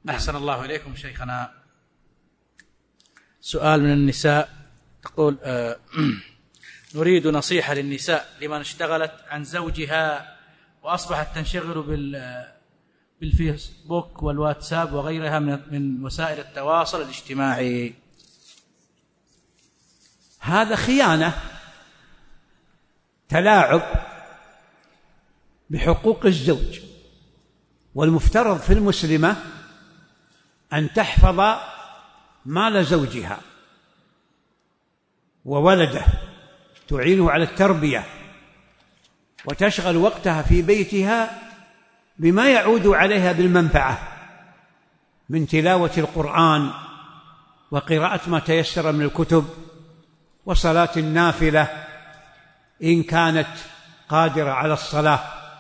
أحسن الله إليكم شيخنا. سؤال من النساء تقول نريد نصيحة للنساء لمن اشتغلت عن زوجها وأصبحت تنشغل بالفيسبوك والواتساب وغيرها من وسائل التواصل الاجتماعي. هذا خيانة، تلاعب بحقوق الزوج، والمفترض في المسلمة أن تحفظ مال زوجها وولده، تعينه على التربية، وتشغل وقتها في بيتها بما يعود عليها بالمنفعة من تلاوة القرآن وقراءة ما تيسر من الكتب وصلاة النافلة إن كانت قادرة على الصلاة،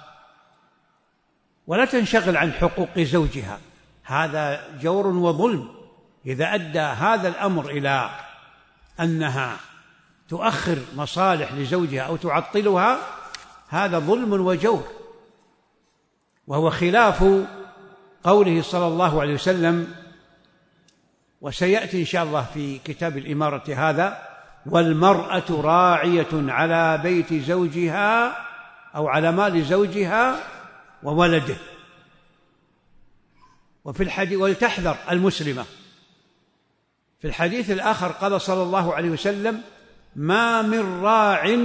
ولا تنشغل عن حقوق زوجها. هذا جور وظلم. إذا أدى هذا الأمر إلى أنها تؤخر مصالح لزوجها أو تعطلها، هذا ظلم وجور، وهو خلاف قوله صلى الله عليه وسلم، وسيأتي إن شاء الله في كتاب الإمارة هذا: والمرأة راعية على بيت زوجها أو على مال زوجها وولده. وفي الحديث: ولتحذر المسلمة. في الحديث الآخر قال صلى الله عليه وسلم: ما من راع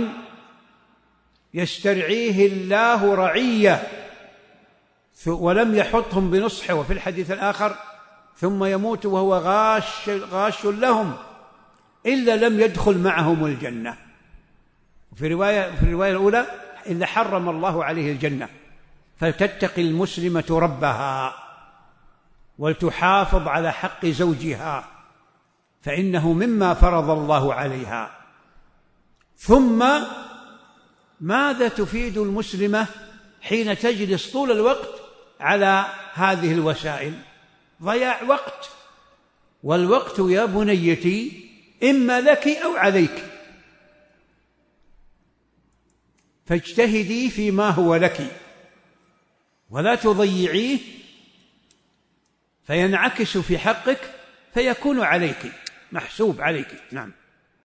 يسترعيه الله رعية ولم يحطهم بنصحه، وفي الحديث الآخر: ثم يموت وهو غاش لهم إلا لم يدخل معهم الجنة. في الرواية الأولى: إلا حرم الله عليه الجنة. فلتتقي المسلمة ربها ولتحافظ على حق زوجها، فإنه مما فرض الله عليها. ثم ماذا تفيد المسلمة حين تجلس طول الوقت على هذه الوسائل؟ ضياع وقت، والوقت يا بنيتي إما لك أو عليك، فاجتهدي فيما هو لك ولا تضيعيه فينعكس في حقك فيكون عليك، محسوب عليك. نعم.